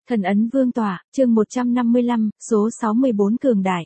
Thần ấn vương tỏa, chương 155, số 64 cường đại.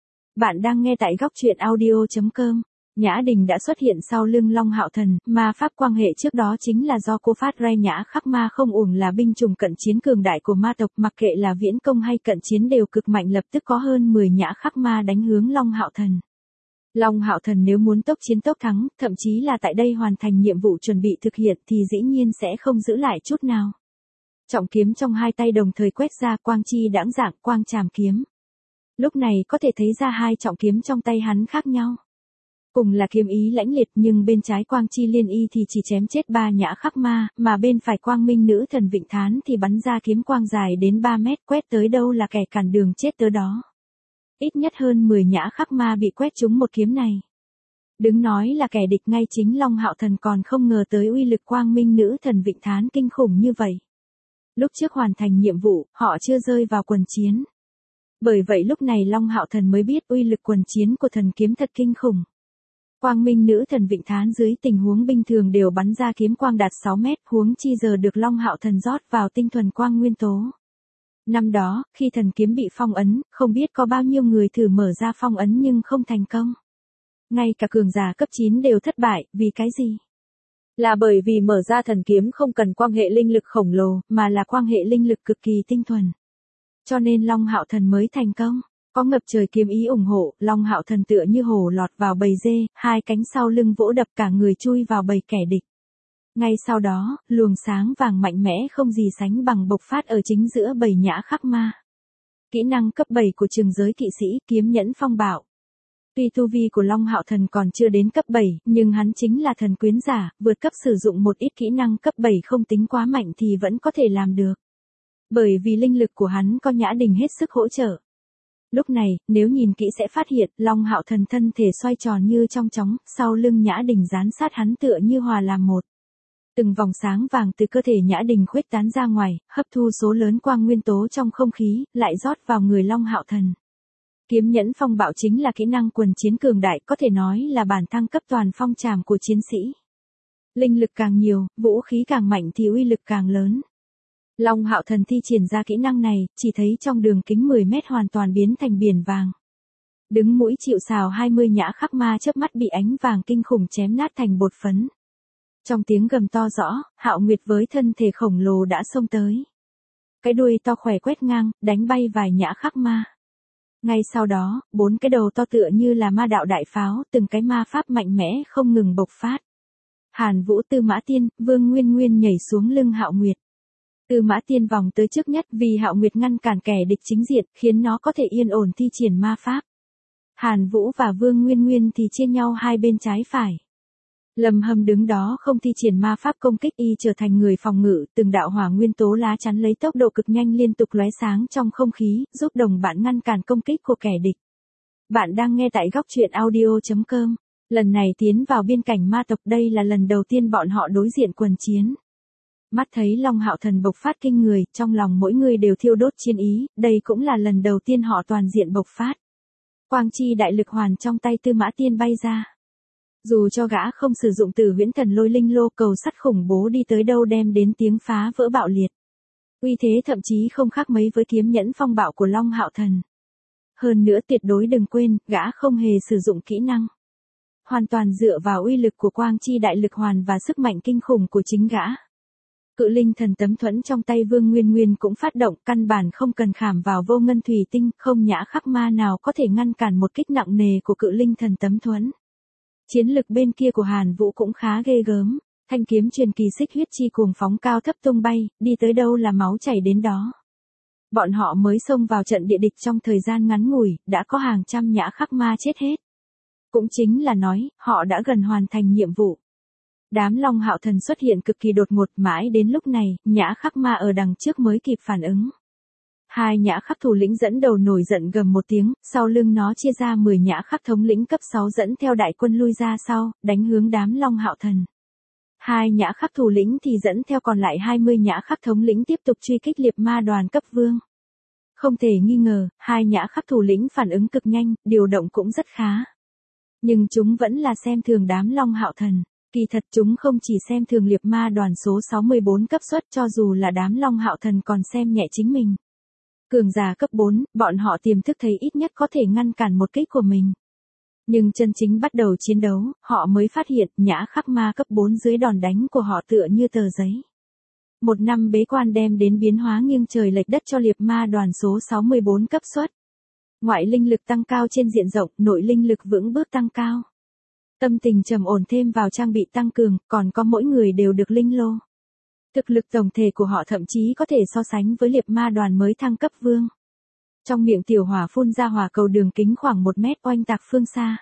Bạn đang nghe tại góc truyện audio.com. Nhã Đình đã xuất hiện sau lưng Long Hạo Thần, ma pháp quan hệ trước đó chính là do cô phát ra. Nhã Khắc Ma không uổng là binh chủng cận chiến cường đại của ma tộc, mặc kệ là viễn công hay cận chiến đều cực mạnh, lập tức có hơn 10 Nhã Khắc Ma đánh hướng Long Hạo Thần. Long Hạo Thần nếu muốn tốc chiến tốc thắng, thậm chí là tại đây hoàn thành nhiệm vụ chuẩn bị thực hiện thì dĩ nhiên sẽ không giữ lại chút nào. Trọng kiếm trong hai tay đồng thời quét ra, quang chi đãng dạng, quang trảm kiếm. Lúc này có thể thấy ra hai trọng kiếm trong tay hắn khác nhau. Cùng là kiếm ý lãnh liệt, nhưng bên trái quang chi liên y thì chỉ chém chết 3 Nhã Khắc Ma, mà bên phải quang minh nữ thần Vịnh Thán thì bắn ra kiếm quang dài đến 3 mét, quét tới đâu là kẻ cản đường chết tới đó. Ít nhất hơn 10 Nhã Khắc Ma bị quét trúng một kiếm này. Đứng nói là kẻ địch, ngay chính Long Hạo Thần còn không ngờ tới uy lực quang minh nữ thần Vịnh Thán kinh khủng như vậy. Lúc trước hoàn thành nhiệm vụ, họ chưa rơi vào quần chiến. Bởi vậy lúc này Long Hạo Thần mới biết uy lực quần chiến của thần kiếm thật kinh khủng. Quang minh nữ thần Vịnh Thán dưới tình huống bình thường đều bắn ra kiếm quang đạt 6 mét, huống chi giờ được Long Hạo Thần rót vào tinh thuần quang nguyên tố. Năm đó, khi thần kiếm bị phong ấn, không biết có bao nhiêu người thử mở ra phong ấn nhưng không thành công. Ngay cả cường giả cấp 9 đều thất bại, vì cái gì? Là bởi vì mở ra thần kiếm không cần quan hệ linh lực khổng lồ, mà là quan hệ linh lực cực kỳ tinh thuần. Cho nên Long Hạo Thần mới thành công. Có ngập trời kiếm ý ủng hộ, Long Hạo Thần tựa như hổ lọt vào bầy dê, hai cánh sau lưng vỗ đập, cả người chui vào bầy kẻ địch. Ngay sau đó, luồng sáng vàng mạnh mẽ không gì sánh bằng bộc phát ở chính giữa bầy Nhã Khắc Ma. Kỹ năng cấp 7 của Trừng Giới Kỵ Sĩ, kiếm nhẫn phong bạo. Tuy tu vi của Long Hạo Thần còn chưa đến cấp 7, nhưng hắn chính là thần quyến giả, vượt cấp sử dụng một ít kỹ năng cấp 7 không tính quá mạnh thì vẫn có thể làm được. Bởi vì linh lực của hắn có Nhã Đình hết sức hỗ trợ. Lúc này, nếu nhìn kỹ sẽ phát hiện, Long Hạo Thần thân thể xoay tròn như trong chóng, sau lưng Nhã Đình dán sát hắn tựa như hòa làm một. Từng vòng sáng vàng từ cơ thể Nhã Đình khuếch tán ra ngoài, hấp thu số lớn quang nguyên tố trong không khí, lại rót vào người Long Hạo Thần. Kiếm nhẫn phong bạo chính là kỹ năng quần chiến cường đại, có thể nói là bản thăng cấp toàn phong trảm của chiến sĩ. Linh lực càng nhiều, vũ khí càng mạnh thì uy lực càng lớn. Long Hạo Thần thi triển ra kỹ năng này, chỉ thấy trong đường kính 10 mét hoàn toàn biến thành biển vàng. Đứng mũi chịu sào 20 Nhã Khắc Ma chớp mắt bị ánh vàng kinh khủng chém nát thành bột phấn. Trong tiếng gầm to rõ, Hạo Nguyệt với thân thể khổng lồ đã xông tới. Cái đuôi to khỏe quét ngang, đánh bay vài Nhã Khắc Ma. Ngay sau đó, 4 cái đầu to tựa như là ma đạo đại pháo, từng cái ma pháp mạnh mẽ không ngừng bộc phát. Hàn Vũ, Tư Mã Tiên, Vương Nguyên Nguyên nhảy xuống lưng Hạo Nguyệt. Tư Mã Tiên vòng tới trước nhất vì Hạo Nguyệt ngăn cản kẻ địch chính diện, khiến nó có thể yên ổn thi triển ma pháp. Hàn Vũ và Vương Nguyên Nguyên thì chia nhau hai bên trái phải. Lâm Hâm đứng đó không thi triển ma pháp công kích, y trở thành người phòng ngự, từng đạo hỏa nguyên tố lá chắn lấy tốc độ cực nhanh liên tục lóe sáng trong không khí, giúp đồng bạn ngăn cản công kích của kẻ địch. Bạn đang nghe tại góc truyện audio.com. Lần này tiến vào biên cảnh ma tộc, đây là lần đầu tiên bọn họ đối diện quần chiến. Mắt thấy Long Hạo Thần bộc phát kinh người, trong lòng mỗi người đều thiêu đốt chiến ý, đây cũng là lần đầu tiên họ toàn diện bộc phát. Quang chi đại lực hoàn trong tay Tư Mã Tiên bay ra. Dù cho gã không sử dụng Tử Huyễn Thần Lôi Linh Lô, cầu sắt khủng bố đi tới đâu đem đến tiếng phá vỡ bạo liệt. Uy thế thậm chí không khác mấy với kiếm nhẫn phong bạo của Long Hạo Thần. Hơn nữa tuyệt đối đừng quên, gã không hề sử dụng kỹ năng. Hoàn toàn dựa vào uy lực của quang chi đại lực hoàn và sức mạnh kinh khủng của chính gã. Cự linh thần tấm thuẫn trong tay Vương Nguyên Nguyên cũng phát động, căn bản không cần khảm vào vô ngân thủy tinh, không Nhã Khắc Ma nào có thể ngăn cản một kích nặng nề của cự linh thần tấm thuẫn. Chiến lực bên kia của Hàn Vũ cũng khá ghê gớm, thanh kiếm truyền kỳ xích huyết chi cuồng phóng cao thấp tung bay, đi tới đâu là máu chảy đến đó. Bọn họ mới xông vào trận địa địch trong thời gian ngắn ngủi, đã có hàng trăm Nhã Khắc Ma chết hết. Cũng chính là nói, họ đã gần hoàn thành nhiệm vụ. Đám Long Hạo Thần xuất hiện cực kỳ đột ngột, mãi đến lúc này, Nhã Khắc Ma ở đằng trước mới kịp phản ứng. Hai Nhã Khắc thủ lĩnh dẫn đầu nổi giận gầm một tiếng, sau lưng nó chia ra 10 Nhã Khắc thống lĩnh cấp 6 dẫn theo đại quân lui ra sau, đánh hướng đám Long Hạo Thần. Hai Nhã Khắc thủ lĩnh thì dẫn theo còn lại 20 Nhã Khắc thống lĩnh tiếp tục truy kích liệp ma đoàn cấp vương. Không thể nghi ngờ, hai Nhã Khắc thủ lĩnh phản ứng cực nhanh, điều động cũng rất khá. Nhưng chúng vẫn là xem thường đám Long Hạo Thần. Kỳ thật chúng không chỉ xem thường liệt ma đoàn số 64 cấp suất, cho dù là đám Long Hạo Thần còn xem nhẹ chính mình. Cường giả cấp 4, bọn họ tiềm thức thấy ít nhất có thể ngăn cản một kích của mình. Nhưng chân chính bắt đầu chiến đấu, họ mới phát hiện nhã khắc ma cấp 4 dưới đòn đánh của họ tựa như tờ giấy. Một năm bế quan đem đến biến hóa nghiêng trời lệch đất cho liệt ma đoàn số 64 cấp suất. Ngoại linh lực tăng cao trên diện rộng, nội linh lực vững bước tăng cao. Tâm tình trầm ổn thêm vào trang bị tăng cường, còn có mỗi người đều được linh lô. Thực lực tổng thể của họ thậm chí có thể so sánh với liệt ma đoàn mới thăng cấp vương. Trong miệng tiểu hỏa phun ra hỏa cầu đường kính khoảng 1 mét oanh tạc phương xa.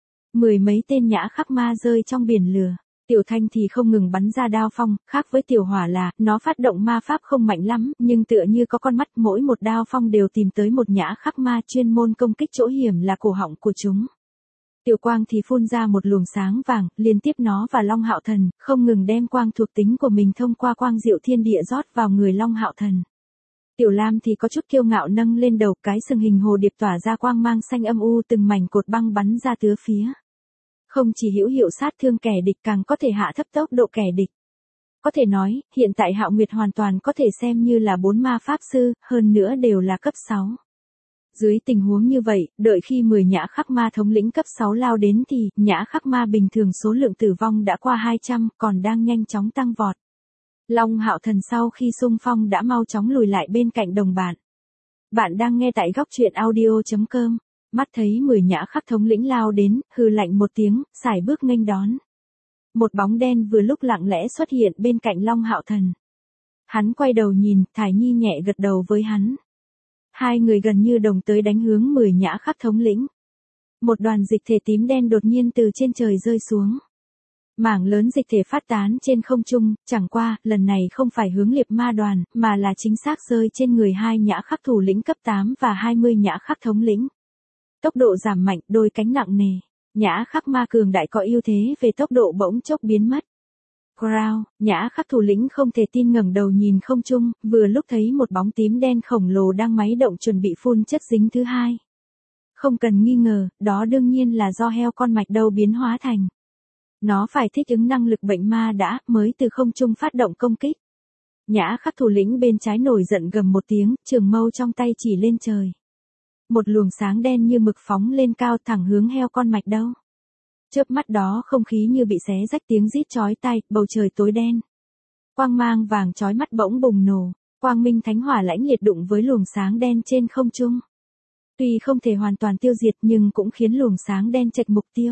10 mấy tên nhã khắc ma rơi trong biển lửa. Tiểu thanh thì không ngừng bắn ra đao phong, khác với tiểu hỏa là, nó phát động ma pháp không mạnh lắm, nhưng tựa như có con mắt, mỗi một đao phong đều tìm tới một nhã khắc ma chuyên môn công kích chỗ hiểm là cổ họng của chúng. Tiểu quang thì phun ra một luồng sáng vàng, liên tiếp nó và Long Hạo Thần, không ngừng đem quang thuộc tính của mình thông qua quang diệu thiên địa rót vào người Long Hạo Thần. Tiểu lam thì có chút kiêu ngạo nâng lên đầu, cái sừng hình hồ điệp tỏa ra quang mang xanh âm u, từng mảnh cột băng bắn ra tứ phía. Không chỉ hữu hiệu sát thương kẻ địch, càng có thể hạ thấp tốc độ kẻ địch. Có thể nói, hiện tại Hạo Nguyệt hoàn toàn có thể xem như là 4 ma pháp sư, hơn nữa đều là cấp 6. Dưới tình huống như vậy, đợi khi 10 nhã khắc ma thống lĩnh cấp 6 lao đến thì, nhã khắc ma bình thường số lượng tử vong đã qua 200, còn đang nhanh chóng tăng vọt. Long Hạo Thần sau khi xung phong đã mau chóng lùi lại bên cạnh đồng bạn. Bạn đang nghe tại góc truyện audio.com. Mắt thấy 10 nhã khắc thống lĩnh lao đến, hừ lạnh một tiếng, sải bước nghênh đón. Một bóng đen vừa lúc lặng lẽ xuất hiện bên cạnh Long Hạo Thần. Hắn quay đầu nhìn, Thải Nhi nhẹ gật đầu với hắn. Hai người gần như đồng tới đánh hướng 10 nhã khắc thống lĩnh. Một đoàn dịch thể tím đen đột nhiên từ trên trời rơi xuống. Mảng lớn dịch thể phát tán trên không trung, chẳng qua, lần này không phải hướng liệt ma đoàn, mà là chính xác rơi trên người hai nhã khắc thủ lĩnh cấp 8 và 20 nhã khắc thống lĩnh. Tốc độ giảm mạnh, đôi cánh nặng nề. Nhã khắc ma cường đại có ưu thế về tốc độ bỗng chốc biến mất. Crow, nhã khắc thủ lĩnh không thể tin ngẩng đầu nhìn không trung, vừa lúc thấy một bóng tím đen khổng lồ đang máy động chuẩn bị phun chất dính thứ hai. Không cần nghi ngờ, đó đương nhiên là do heo con mạch đâu biến hóa thành. Nó phải thích ứng năng lực bệnh ma đã, mới từ không trung phát động công kích. Nhã khắc thủ lĩnh bên trái nổi giận gầm một tiếng, trường mâu trong tay chỉ lên trời. Một luồng sáng đen như mực phóng lên cao thẳng hướng heo con mạch đâu. Chớp mắt đó không khí như bị xé rách, tiếng rít chói tai, bầu trời tối đen. Quang mang vàng chói mắt bỗng bùng nổ, quang minh thánh hỏa lãnh liệt đụng với luồng sáng đen trên không trung. Tuy không thể hoàn toàn tiêu diệt nhưng cũng khiến luồng sáng đen chệch mục tiêu.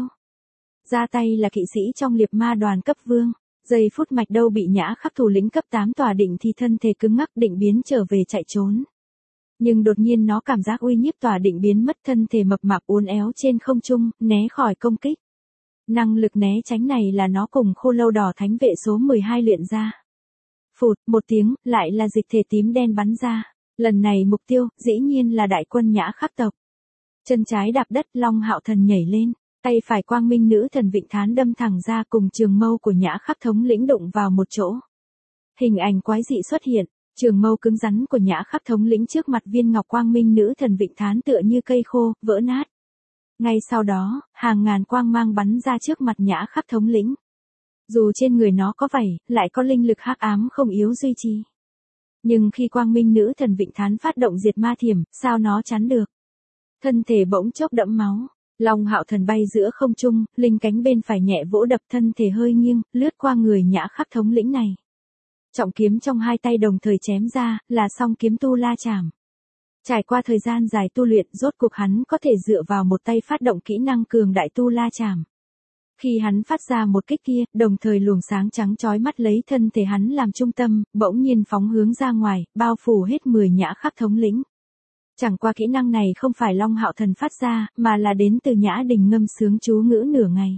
Ra tay là kỵ sĩ trong liệt ma đoàn cấp vương. Giây phút mạch đâu bị nhã khắc thủ lĩnh cấp 8 tỏa định thì thân thể cứng ngắc định biến trở về chạy trốn. Nhưng đột nhiên nó cảm giác uy nhiếp tỏa định biến mất, thân thể mập mạp uốn éo trên không trung, né khỏi công kích. Năng lực né tránh này là nó cùng khô lâu đỏ thánh vệ số 12 luyện ra. Phụt, một tiếng, lại là dịch thể tím đen bắn ra. Lần này mục tiêu, dĩ nhiên là đại quân nhã khắc tộc. Chân trái đạp đất, Long Hạo Thần nhảy lên, tay phải quang minh nữ thần Vịnh Thán đâm thẳng ra cùng trường mâu của nhã khắc thống lĩnh đụng vào một chỗ. Hình ảnh quái dị xuất hiện, trường mâu cứng rắn của nhã khắc thống lĩnh trước mặt viên ngọc quang minh nữ thần Vịnh Thán tựa như cây khô, vỡ nát. Ngay sau đó, hàng ngàn quang mang bắn ra trước mặt nhã khắc thống lĩnh. Dù trên người nó có vảy, lại có linh lực hắc ám không yếu duy trì. Nhưng khi quang minh nữ thần Vịnh Thán phát động diệt ma thiểm, sao nó chắn được? Thân thể bỗng chốc đẫm máu. Long Hạo Thần bay giữa không trung, linh cánh bên phải nhẹ vỗ đập, thân thể hơi nghiêng, lướt qua người nhã khắc thống lĩnh này. Trọng kiếm trong hai tay đồng thời chém ra, là song kiếm tu la chảm. Trải qua thời gian dài tu luyện, rốt cuộc hắn có thể dựa vào một tay phát động kỹ năng cường đại tu la chảm. Khi hắn phát ra một kích kia, đồng thời luồng sáng trắng chói mắt lấy thân thể hắn làm trung tâm, bỗng nhiên phóng hướng ra ngoài, bao phủ hết 10 nhã khắc thống lĩnh. Chẳng qua kỹ năng này không phải Long Hạo Thần phát ra, mà là đến từ Nhã Đình ngâm sướng chú ngữ nửa ngày.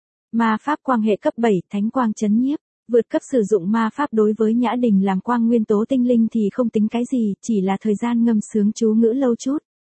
Ma pháp quang hệ cấp 7, thánh quang chấn nhiếp. Vượt cấp sử dụng ma pháp đối với Nhã Đình làm quang nguyên tố tinh linh thì không tính cái gì, chỉ là thời gian ngâm sướng chú ngữ lâu chút.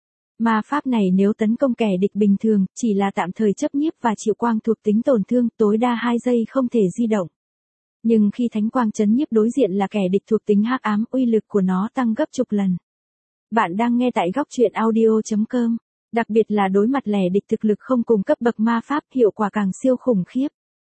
Ma pháp này nếu tấn công kẻ địch bình thường, chỉ là tạm thời chấp nhiếp và chịu quang thuộc tính tổn thương, tối đa 2 giây không thể di động. Nhưng khi thánh quang chấn nhiếp đối diện là kẻ địch thuộc tính hắc ám, uy lực của nó tăng gấp chục lần. Bạn đang nghe tại góc truyện audio.com. Đặc biệt là đối mặt lẻ địch thực lực không cùng cấp bậc ma pháp, hiệu quả càng siêu khủng khiếp.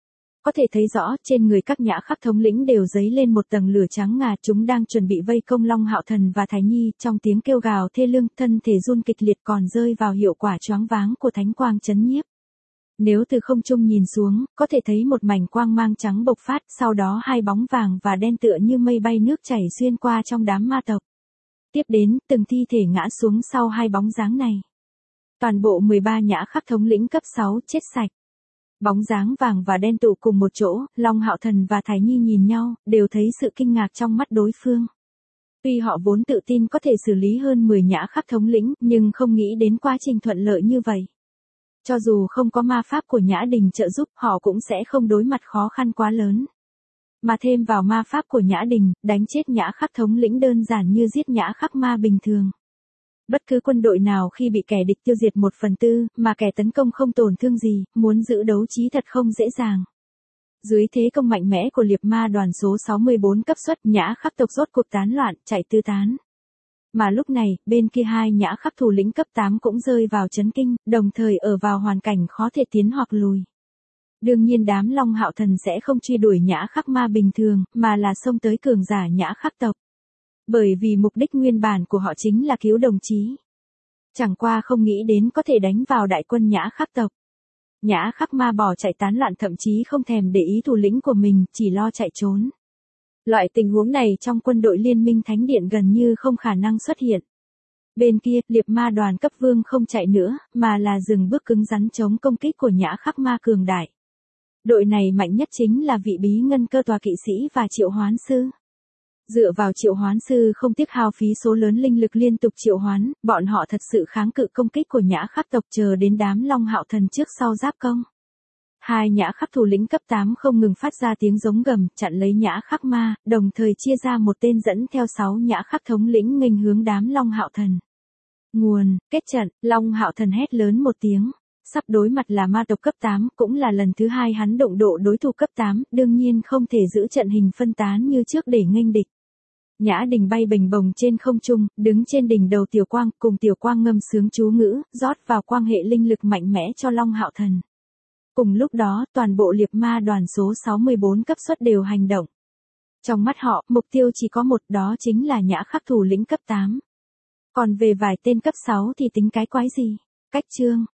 có thể thấy rõ trên người các nhã khắc thống lĩnh đều dấy lên một tầng lửa trắng ngà, chúng đang chuẩn bị vây công Long Hạo Thần và Thái Nhi, trong tiếng kêu gào thê lương, thân thể run kịch liệt còn rơi vào hiệu quả choáng váng của thánh quang chấn nhiếp. Nếu từ không trung nhìn xuống, có thể thấy một mảnh quang mang trắng bộc phát, sau đó hai bóng vàng và đen tựa như mây bay nước chảy xuyên qua trong đám ma tộc. Tiếp đến, từng thi thể ngã xuống sau hai bóng dáng này. Toàn bộ 13 nhã khắc thống lĩnh cấp 6 chết sạch. Bóng dáng vàng và đen tụ cùng một chỗ, Long Hạo Thần và Thái Nhi nhìn nhau, đều thấy sự kinh ngạc trong mắt đối phương. Tuy họ vốn tự tin có thể xử lý hơn 10 nhã khắc thống lĩnh, nhưng không nghĩ đến quá trình thuận lợi như vậy. Cho dù không có ma pháp của Nhã Đình trợ giúp, họ cũng sẽ không đối mặt khó khăn quá lớn. Mà thêm vào ma pháp của Nhã Đình, đánh chết nhã khắc thống lĩnh đơn giản như giết nhã khắc ma bình thường. Bất cứ quân đội nào khi bị kẻ địch tiêu diệt 1/4, mà kẻ tấn công không tổn thương gì, muốn giữ đấu trí thật không dễ dàng. Dưới thế công mạnh mẽ của liệp ma đoàn số 64 cấp xuất, nhã khắc tộc rốt cuộc tán loạn, chạy tứ tán. Mà lúc này, bên kia hai nhã khắc thủ lĩnh cấp 8 cũng rơi vào chấn kinh, đồng thời ở vào hoàn cảnh khó thể tiến hoặc lùi. Đương nhiên đám Long Hạo Thần sẽ không truy đuổi nhã khắc ma bình thường, mà là xông tới cường giả nhã khắc tộc. Bởi vì mục đích nguyên bản của họ chính là cứu đồng chí. Chẳng qua không nghĩ đến có thể đánh vào đại quân nhã khắc tộc. Nhã khắc ma bỏ chạy tán loạn, thậm chí không thèm để ý thủ lĩnh của mình, chỉ lo chạy trốn. Loại tình huống này trong quân đội liên minh Thánh Điện gần như không khả năng xuất hiện. Bên kia, liệp ma đoàn cấp vương không chạy nữa, mà là dừng bước cứng rắn chống công kích của nhã khắc ma cường đại. Đội này mạnh nhất chính là vị bí ngân cơ tòa kỵ sĩ và triệu hoán sư. Dựa vào triệu hoán sư không tiếc hao phí số lớn linh lực liên tục triệu hoán, bọn họ thật sự kháng cự công kích của nhã khắc tộc chờ đến đám Long Hạo Thần trước sau giáp công. Hai nhã khắc thủ lĩnh cấp 8 không ngừng phát ra tiếng giống gầm, chặn lấy nhã khắc ma, đồng thời chia ra một tên dẫn theo 6 nhã khắc thống lĩnh nghênh hướng đám Long Hạo Thần. Nguồn, kết trận, Long Hạo Thần hét lớn một tiếng. Sắp đối mặt là ma tộc cấp 8, cũng là lần thứ 2 hắn đụng độ đối thủ cấp 8, đương nhiên không thể giữ trận hình phân tán như trước để nghênh địch. Nhã Đình bay bềnh bồng trên không trung, đứng trên đỉnh đầu Tiểu Quang, cùng Tiểu Quang ngâm sướng chú ngữ, rót vào quang hệ linh lực mạnh mẽ cho Long Hạo Thần. Cùng lúc đó, toàn bộ liệp ma đoàn số 64 cấp xuất đều hành động. Trong mắt họ, mục tiêu chỉ có một, đó chính là nhã khắc thủ lĩnh cấp 8. Còn về vài tên cấp 6 thì tính cái quái gì? Cách chương